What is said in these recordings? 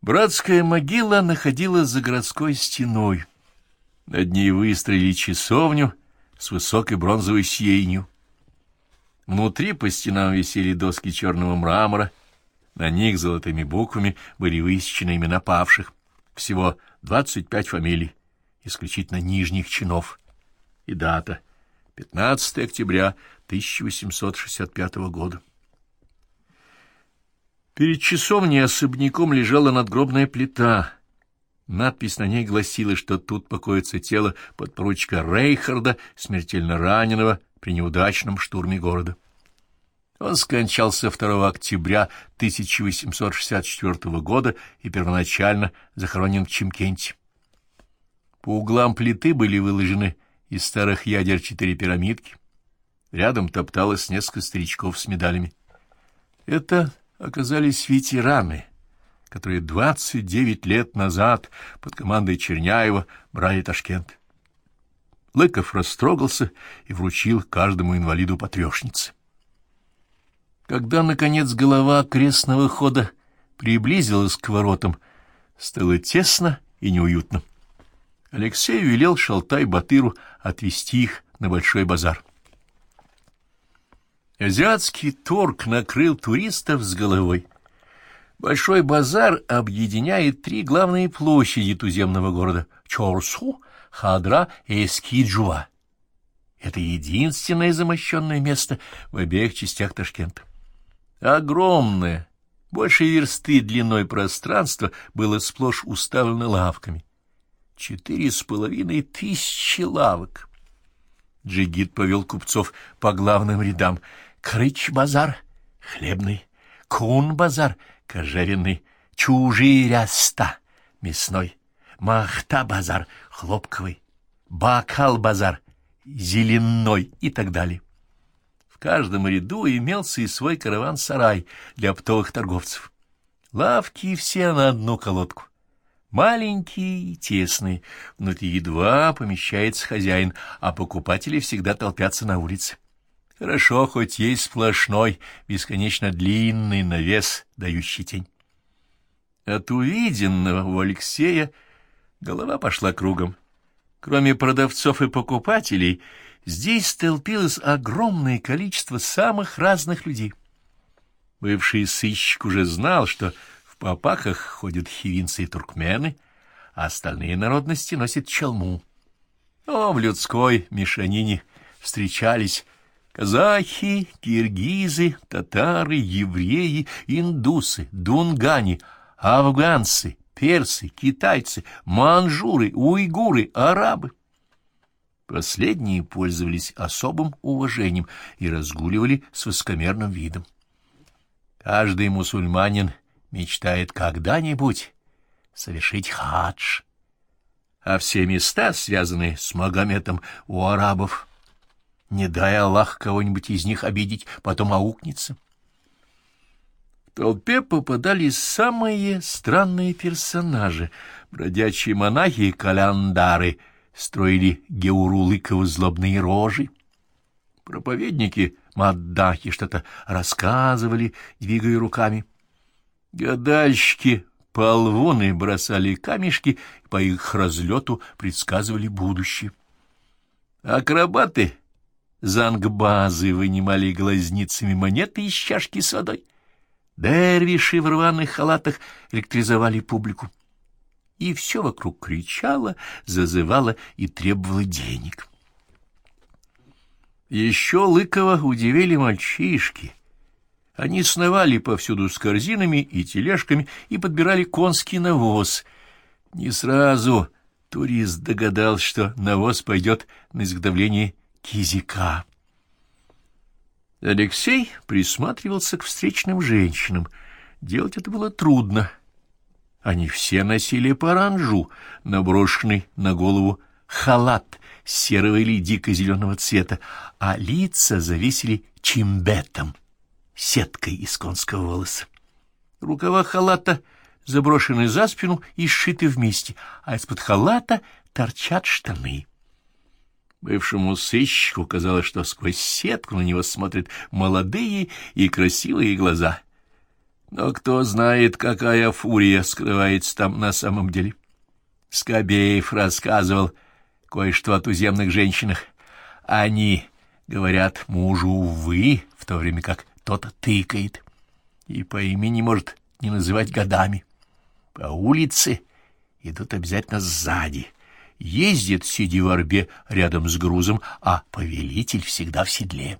Братская могила находилась за городской стеной. Над ней выстроили часовню с высокой бронзовой сенью. Внутри по стенам висели доски черного мрамора, на них золотыми буквами были высечены имена павших, всего 25 фамилий, исключительно нижних чинов, и дата — 15 октября 1865 года. Перед часовней особняком лежала надгробная плита. Надпись на ней гласила, что тут покоится тело подпоручика Рейхарда, смертельно раненого при неудачном штурме города. Он скончался 2 октября 1864 года и первоначально захоронен в Чимкенте. По углам плиты были выложены из старых ядер 4 пирамидки. Рядом топталось несколько старичков с медалями. Это оказались ветераны, которые 29 лет назад под командой Черняева брали Ташкент. Лыков растрогался и вручил каждому инвалиду по трёшнице. Когда, наконец, голова крестного хода приблизилась к воротам, стало тесно и неуютно. Алексей велел Шалтай-Батыру отвезти их на Большой базар. Азиатский торг накрыл туристов с головой. Большой базар объединяет 3 главные площади туземного города — Чорсу, Хадра и Эскиджуа. Это единственное замощенное место в обеих частях Ташкента. Огромное, больше версты длиной пространство было сплошь уставлено лавками. 4500 лавок. Джигит повел купцов по главным рядам. Крыч-базар — хлебный, Кун-базар — кожевенный, Чужиряста — мясной, Махта-базар — хлопковый, Бакал-базар — зеленой и так далее. В каждом ряду имелся и свой караван-сарай для оптовых торговцев. Лавки все на одну колодку. Маленькие и тесные, внутри едва помещается хозяин, а покупатели всегда толпятся на улице. Хорошо, хоть есть сплошной, бесконечно длинный навес, дающий тень. От увиденного у Алексея голова пошла кругом. Кроме продавцов и покупателей, здесь столпилось огромное количество самых разных людей. Бывший сыщик уже знал, что в попахах ходят хивинцы и туркмены, а остальные народности носят чалму. Но в людской мешанине встречались казахи, киргизы, татары, евреи, индусы, дунгане, афганцы, персы, китайцы, манжуры, уйгуры, арабы. Последние пользовались особым уважением и разгуливали с высокомерным видом. Каждый мусульманин мечтает когда-нибудь совершить хадж, а все места, связанные с Магометом, у арабов. Не дай Аллах кого-нибудь из них обидеть, потом аукнется. В толпе попадались самые странные персонажи. Бродячие монахи и календары строили Геурулыкову злобные рожи. Проповедники маддахи что-то рассказывали, двигая руками. Гадальщики-полвоны бросали камешки и по их разлету предсказывали будущее. Акробаты зангбазы вынимали глазницами монеты из чашки с водой. Дервиши в рваных халатах электризовали публику. И все вокруг кричало, зазывало и требовало денег. Еще Лыкова удивили мальчишки. Они сновали повсюду с корзинами и тележками и подбирали конский навоз. Не сразу турист догадался, что навоз пойдет на изготовление кизика. Алексей присматривался к встречным женщинам. Делать это было трудно. Они все носили паранджу, наброшенный на голову халат серого или дико-зеленого цвета, а лица завесили чимбетом, сеткой из конского волоса. Рукава халата заброшены за спину и сшиты вместе, а из-под халата торчат штаны. Бывшему сыщику казалось, что сквозь сетку на него смотрят молодые и красивые глаза. Но кто знает, какая фурия скрывается там на самом деле. Скобеев рассказывал кое-что о туземных женщинах. Они говорят мужу «вы», в то время как тот тыкает, и по имени может не называть годами. По улице идут обязательно сзади. Ездит, сидя в арбе, рядом с грузом, а повелитель всегда в седле.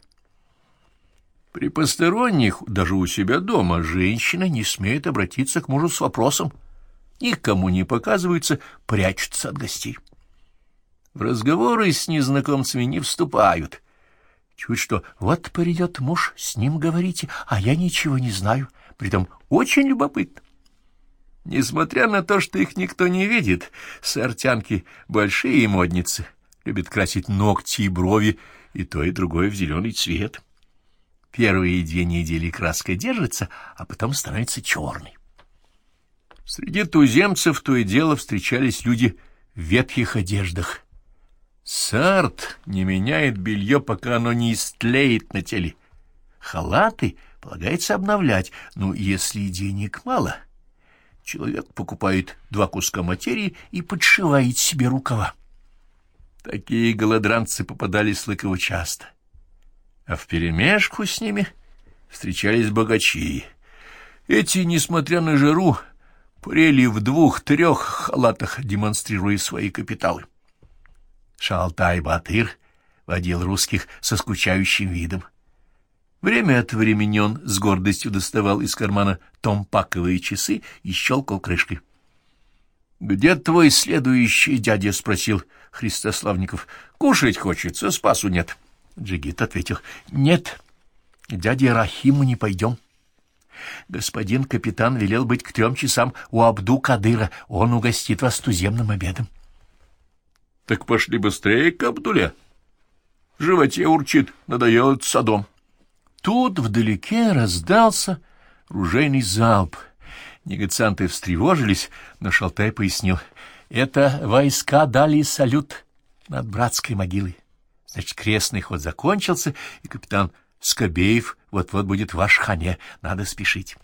При посторонних, даже у себя дома, женщина не смеет обратиться к мужу с вопросом. Никому не показываются, прячутся от гостей. В разговоры с незнакомцами не вступают. Чуть что, вот придет муж, с ним говорите, а я ничего не знаю, притом очень любопытно. Несмотря на то, что их никто не видит, сартянки большие модницы, любят красить ногти и брови, и то, и другое в зеленый цвет. Первые 2 недели краска держится, а потом становится черной. Среди туземцев то и дело встречались люди в ветхих одеждах. Сарт не меняет белье, пока оно не истлеет на теле. Халаты полагается обновлять, но если денег мало, человек покупает 2 куска материи и подшивает себе рукава. Такие голодранцы попадались Лыкову часто. А вперемешку с ними встречались богачи. Эти, несмотря на жару, прели в 2-3 халатах, демонстрируя свои капиталы. Шалтай-Батыр водил русских со скучающим видом. Время от времени он с гордостью доставал из кармана томпаковые часы и щелкал крышкой. — Где твой следующий дядя? — спросил Христославников. — Кушать хочется, спасу нет. Джигит ответил: — Нет, к дяде Рахиму не пойдем. Господин капитан велел быть к 3 часам у Абду-Кадыра, он угостит вас туземным обедом. — Так пошли быстрее к Абдуле. В животе урчит, надоел садом. Тут вдалеке раздался ружейный залп. Негацианты встревожились, но Шалтай пояснил: — это войска дали салют над братской могилой. Значит, крестный ход закончился, и капитан Скобеев вот-вот будет в Ашхане. Надо спешить.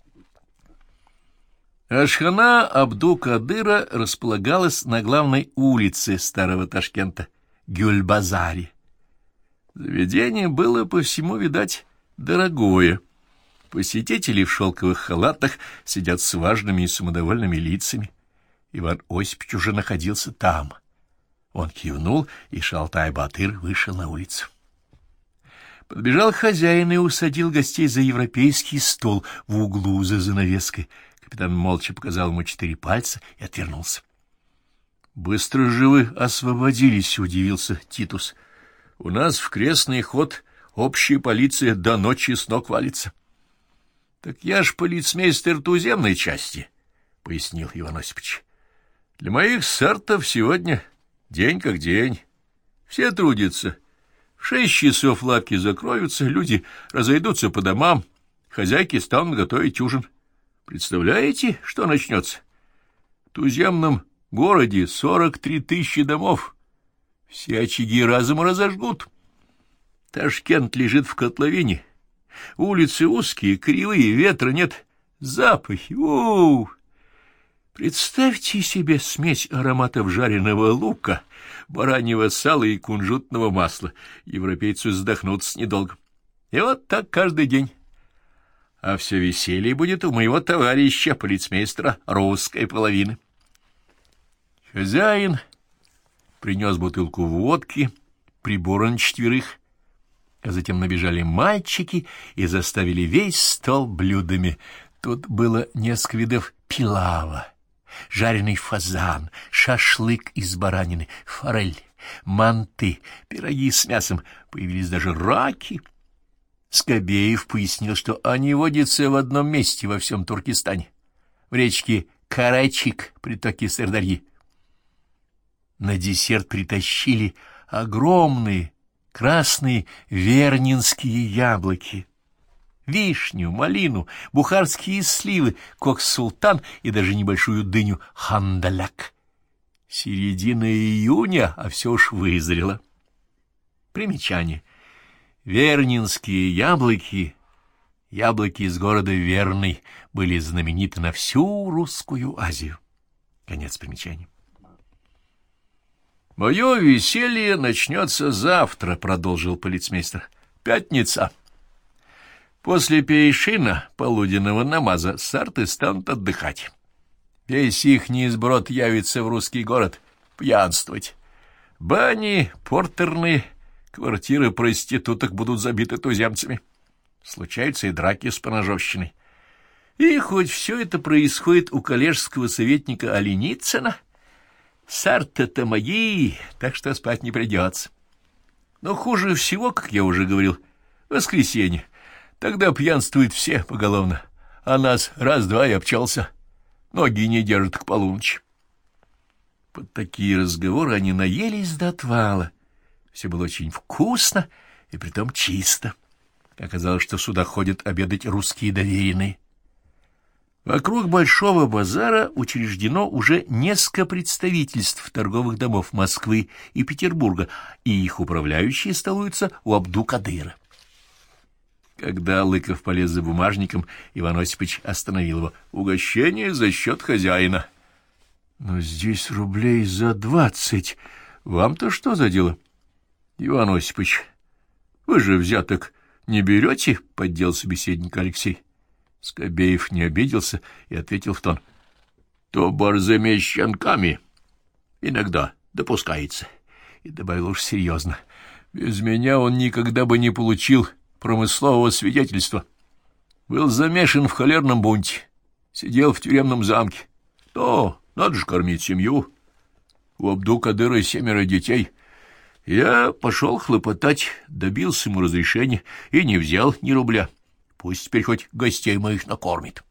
Ашхана Абду-Кадыра располагалась на главной улице старого Ташкента — Гюльбазаре. Заведение было по всему, видать, дорогое. Посетители в шелковых халатах сидят с важными и самодовольными лицами. Иван Осипович уже находился там. Он кивнул, и Шалтай-Батыр вышел на улицу. Подбежал хозяин и усадил гостей за европейский стол в углу за занавеской. Капитан молча показал ему 4 пальца и отвернулся. — Быстро же вы освободились, — удивился Титус. — У нас в крестный ход общая полиция до ночи с ног валится. — Так я ж полицмейстер туземной части, — пояснил Иван Осипович. — Для моих сартов сегодня день как день. Все трудятся. В 6 часов лавки закроются, люди разойдутся по домам, хозяйки станут готовить ужин. Представляете, что начнется? В туземном городе 43 000 домов. Все очаги разом разожгут. Ташкент лежит в котловине. Улицы узкие, кривые, ветра нет. Запахи. У-у-у! Представьте себе смесь ароматов жареного лука, бараньего сала и кунжутного масла. Европейцы вздохнутся недолго. И вот так каждый день. А все веселье будет у моего товарища, полицмейстера русской половины. Хозяин принес бутылку водки, приборы на 4, а затем набежали мальчики и заставили весь стол блюдами. Тут было несколько видов пилава, жареный фазан, шашлык из баранины, форель, манты, пироги с мясом, появились даже раки. Скобеев пояснил, что они водятся в одном месте во всем Туркестане, в речке Карачик, притоке Сырдарьи. На десерт притащили огромные красные вернинские яблоки, вишню, малину, бухарские сливы, кокс-султан и даже небольшую дыню хандаляк. Середина июня, а все уж вызрело. Примечание. Вернинские яблоки яблоки из города Верный были знамениты на всю русскую Азию. Конец примечания. «Мое веселье начнется завтра», — продолжил полицмейстер. «Пятница. После пейшина, полуденного намаза, сарты станут отдыхать. Весь ихний сброд явится в русский город пьянствовать. Бани, портерные, квартиры проституток будут забиты туземцами. Случаются и драки с поножовщиной. И хоть все это происходит у коллежского советника Оленицына, сарты-то мои, так что спать не придется. Но хуже всего, как я уже говорил, воскресенье. Тогда пьянствуют все поголовно, а нас раз-два и обчался. Ноги не держат к полуночи». Под такие разговоры они наелись до отвала. Все было очень вкусно и притом чисто. Оказалось, что сюда ходят обедать русские доверенные. Вокруг Большого базара учреждено уже несколько представительств торговых домов Москвы и Петербурга, и их управляющие столуются у Абду-Кадыра. Когда Лыков полез за бумажником, Иван Осипович остановил его. «Угощение за счет хозяина». «Но здесь рублей за 20. Вам-то что за дело?» «Иван Осипович, вы же взяток не берете?» — поддел собеседник Алексей. Скобеев не обиделся и ответил в тон. «То борзыми щенками иногда допускается». И добавил уж серьезно. «Без меня он никогда бы не получил промыслового свидетельства. Был замешан в холерном бунте, сидел в тюремном замке. Но надо же кормить семью. У Абду-Кадыра 7 детей. Я пошел хлопотать, добился ему разрешения и не взял ни рубля. Пусть теперь хоть гостей моих накормит».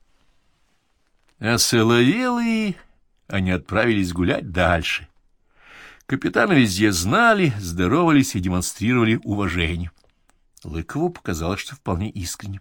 А соловелые они отправились гулять дальше. Капитана везде знали, здоровались и демонстрировали уважение. Лыкову показалось, что вполне искренне.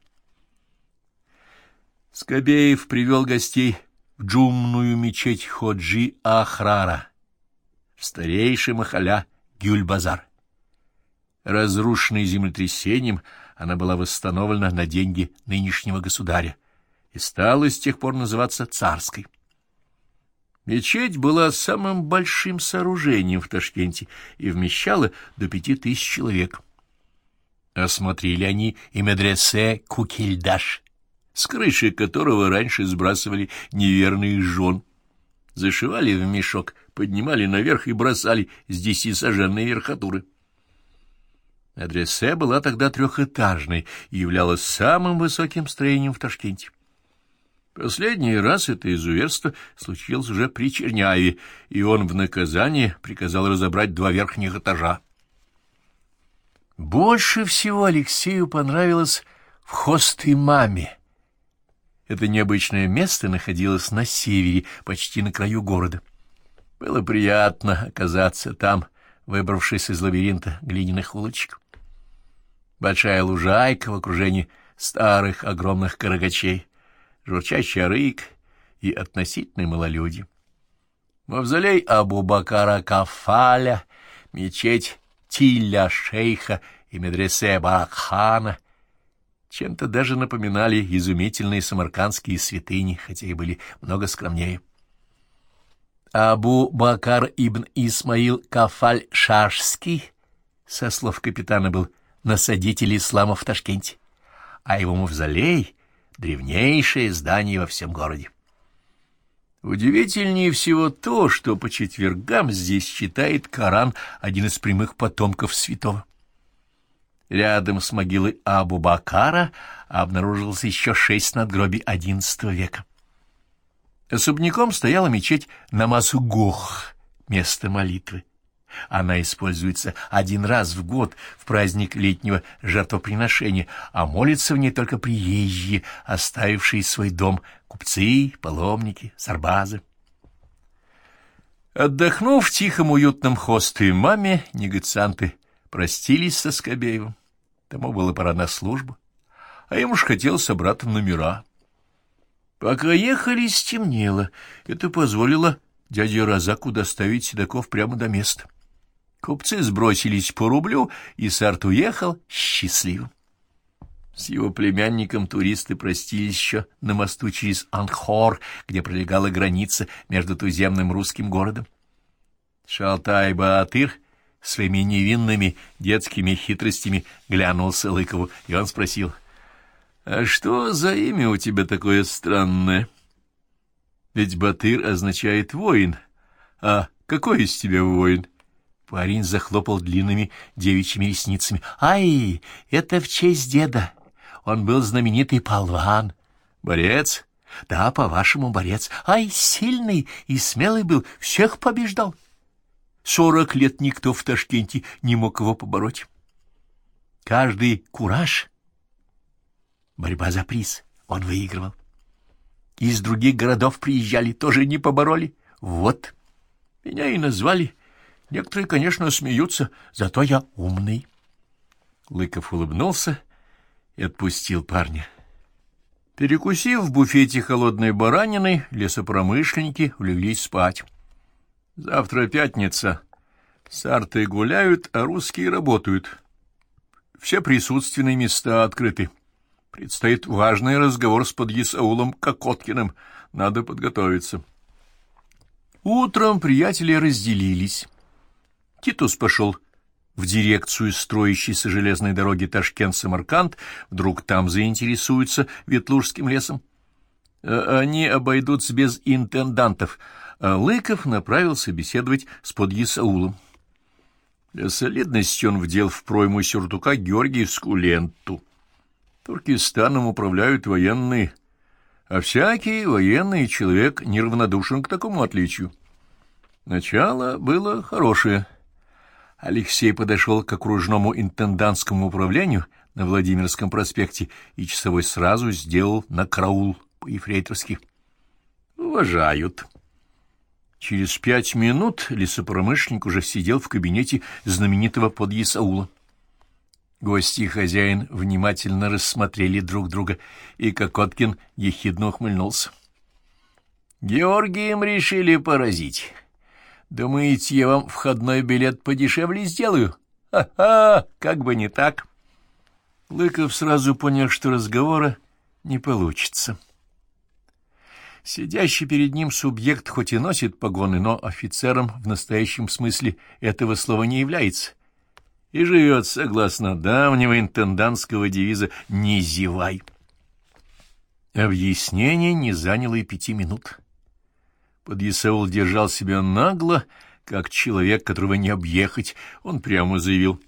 Скобеев привел гостей в джумную мечеть Ходжи Ахрара, в старейший махаля Гюль-базар. Разрушенной землетрясением, она была восстановлена на деньги нынешнего государя и стала с тех пор называться Царской. Мечеть была самым большим сооружением в Ташкенте и вмещала до 5000 человек. Осмотрели они и медресе Кукильдаш, с крыши которого раньше сбрасывали неверных жен. Зашивали в мешок, поднимали наверх и бросали с 10-саженной верхотуры. Медресе была тогда 3-этажной и являлась самым высоким строением в Ташкенте. Последний раз это изуверство случилось уже при Черняеве, и он в наказание приказал разобрать 2 верхних этажа. Больше всего Алексею понравилось в Хост-Имаме. Это необычное место находилось на севере, почти на краю города. Было приятно оказаться там, выбравшись из лабиринта глиняных улочек. Большая лужайка в окружении старых огромных карагачей, журчащий рык и относительное малолюдье. Мавзолей Абу-Бакара Кафаля, мечеть Тиля-шейха и медресе Баракхана чем-то даже напоминали изумительные самаркандские святыни, хотя и были много скромнее. Абу-Бакар ибн Исмаил Кафаль-Шашский, со слов капитана, был насадитель ислама в Ташкенте, а его мавзолей — древнейшее здание во всем городе. Удивительнее всего то, что по четвергам здесь читает Коран один из прямых потомков святого. Рядом с могилой Абу-Бакара обнаружилось еще 6 надгробий XI века. Особняком стояла мечеть Намаз-Гох, место молитвы. Она используется 1 раз в год в праздник летнего жертвоприношения, а молятся в ней только приезжие, оставившие свой дом, купцы, паломники, сарбазы. Отдохнув в тихом уютном Хост-Имаме, негацианты простились со Скобеевым. Тому было пора на службу, а ему ж хотелось обратно в номера. Пока ехали, стемнело. Это позволило дяде Разаку доставить седаков прямо до места. Купцы сбросились по рублю, и Сарт уехал счастливым. С его племянником туристы простились еще на мосту через Ангхор, где пролегала граница между туземным русским городом. Шалтай-Баатыр своими невинными детскими хитростями глянулся Лыкову, и он спросил: «А что за имя у тебя такое странное? Ведь Батыр означает воин. А какой из тебя воин?» Парень захлопал длинными девичьими ресницами. «Ай, это в честь деда. Он был знаменитый палван. Борец? Да, по-вашему, борец. Ай, сильный и смелый был, всех побеждал. 40 лет никто в Ташкенте не мог его побороть. Каждый кураж, борьба за приз, он выигрывал. Из других городов приезжали, тоже не побороли. Вот, меня и назвали. Некоторые, конечно, смеются, зато я умный». Лыков улыбнулся и отпустил парня. Перекусив в буфете холодной бараниной, лесопромышленники улеглись спать. Завтра пятница. Сарты гуляют, а русские работают. Все присутственные места открыты. Предстоит важный разговор с подъясаулом Кокоткиным. Надо подготовиться. Утром приятели разделились. Титус пошел в дирекцию строящейся железной дороги Ташкент-Самарканд, вдруг там заинтересуются Ветлужским лесом. Они обойдутся без интендантов, а Лыков направился беседовать с подъясаулом. Для солидности он вдел в пройму сюртука георгиевскую ленту. Туркестаном управляют военные, а всякий военный человек неравнодушен к такому отличию. Начало было хорошее. Алексей подошел к окружному интендантскому управлению на Владимирском проспекте, и часовой сразу сделал на караул по-ефрейторски. Уважают. Через 5 минут лесопромышленник уже сидел в кабинете знаменитого подъясаула. Гости и хозяин внимательно рассмотрели друг друга, и Кокоткин ехидно ухмыльнулся. «Георгием решили поразить. Думаете, я вам входной билет подешевле сделаю? Ха-ха, как бы не так». Лыков сразу понял, что разговора не получится. Сидящий перед ним субъект хоть и носит погоны, но офицером в настоящем смысле этого слова не является и живет согласно давнего интендантского девиза «Не зевай». Объяснение не заняло и 5 минут. Подъясаул держал себя нагло, как человек, которого не объехать. Он прямо заявил: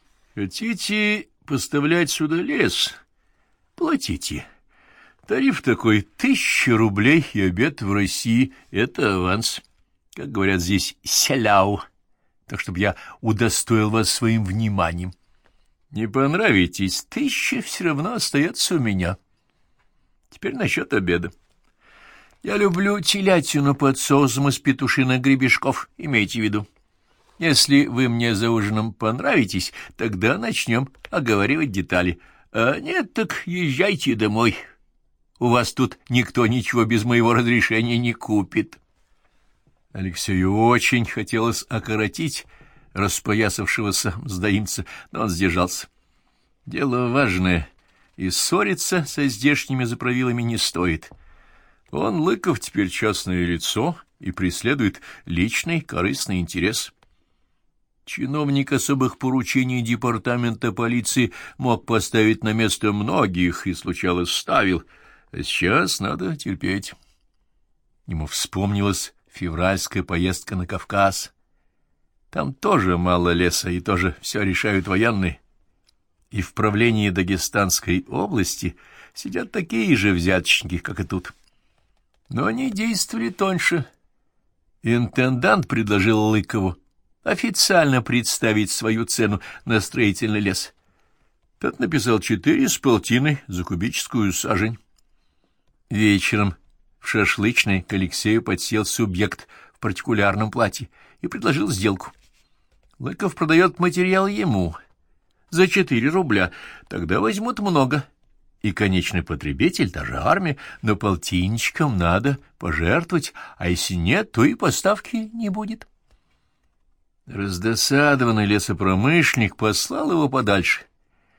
«Хотите поставлять сюда лес? Платите. Тариф такой 1000 рублей, и обед в России — это аванс. Как говорят здесь, селяу. Так, чтобы я удостоил вас своим вниманием. Не понравитесь, 1000 все равно остается у меня. Теперь насчет обеда. Я люблю телятину под соусом из петушиных гребешков, имейте в виду. Если вы мне за ужином понравитесь, тогда начнем оговаривать детали. А нет, так езжайте домой. У вас тут никто ничего без моего разрешения не купит». Алексею очень хотелось окоротить распоясавшегося мздоимца, но он сдержался. Дело важное, и ссориться со здешними заправилами не стоит. Он, Лыков, теперь частное лицо и преследует личный корыстный интерес. Чиновник особых поручений департамента полиции мог поставить на место многих и, случалось, ставил, а сейчас надо терпеть. Ему вспомнилась февральская поездка на Кавказ. Там тоже мало леса, и тоже все решают военные. И в правлении Дагестанской области сидят такие же взяточники, как и тут. Но они действовали тоньше. Интендант предложил Лыкову официально представить свою цену на строительный лес. Тот написал 4,5 за кубическую сажень. Вечером в шашлычной к Алексею подсел субъект в партикулярном платье и предложил сделку. Лыков продает материал ему за 4 рубля, тогда возьмут много. И конечный потребитель, даже армия, но полтинничком надо пожертвовать, а если нет, то и поставки не будет. Раздосадованный лесопромышленник послал его подальше.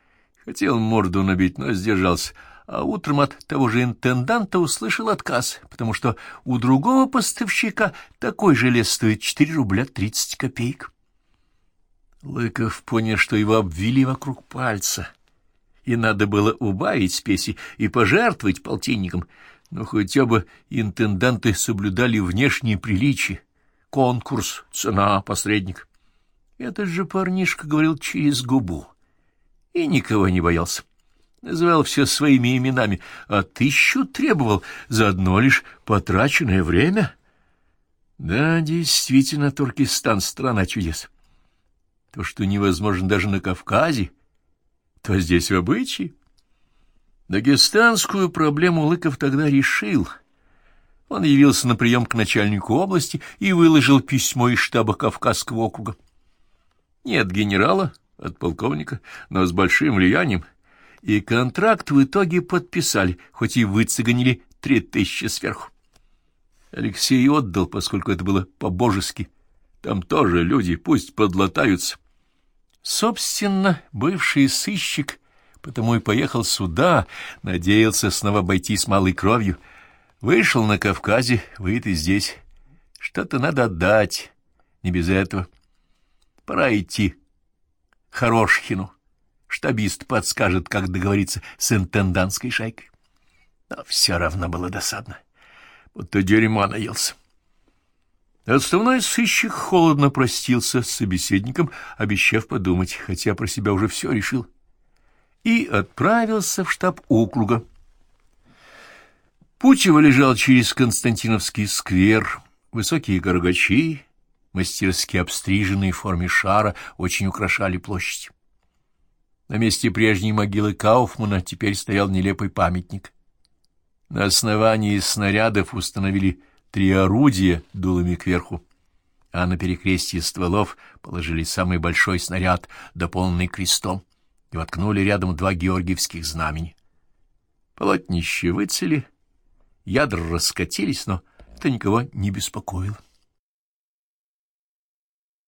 Хотел морду набить, но сдержался, а утром от того же интенданта услышал отказ, потому что у другого поставщика такой же лес стоит 4 рубля 30 копеек. Лыков понял, что его обвели вокруг пальца, и надо было убавить спеси и пожертвовать полтинником, но хотя бы интенданты соблюдали внешние приличия, конкурс, цена, посредник. Этот же парнишка говорил через губу и никого не боялся. Называл все своими именами, а 1000 требовал за одно лишь потраченное время. Да, действительно, Туркестан — страна чудес. То, что невозможно даже на Кавказе, то здесь в обычае. Дагестанскую проблему Лыков тогда решил. Он явился на прием к начальнику области и выложил письмо из штаба Кавказского округа. Не от генерала, от полковника, но с большим влиянием. И контракт в итоге подписали, хоть и выцеганили 3000 сверху. Алексей отдал, поскольку это было по-божески. Там тоже люди, пусть подлатаются. Собственно, бывший сыщик потому и поехал сюда, надеялся снова обойтись малой кровью. Вышел на Кавказе, выйдет и здесь. Что-то надо отдать, не без этого. Пора идти Хорошхину. Штабист подскажет, как договориться с интендантской шайкой. Но все равно было досадно, будто дерьма наелся. Отставной сыщик холодно простился с собеседником, обещав подумать, хотя про себя уже все решил, и отправился в штаб округа. Путь его лежал через Константиновский сквер. Высокие горгачи, мастерски обстриженные в форме шара, очень украшали площадь. На месте прежней могилы Кауфмана теперь стоял нелепый памятник. На основании снарядов установили 3 орудия дулами кверху, а на перекрестье стволов положили самый большой снаряд, дополненный крестом, и воткнули рядом 2 георгиевских знамени. Полотнища выцвели, ядра раскатились, но это никого не беспокоило.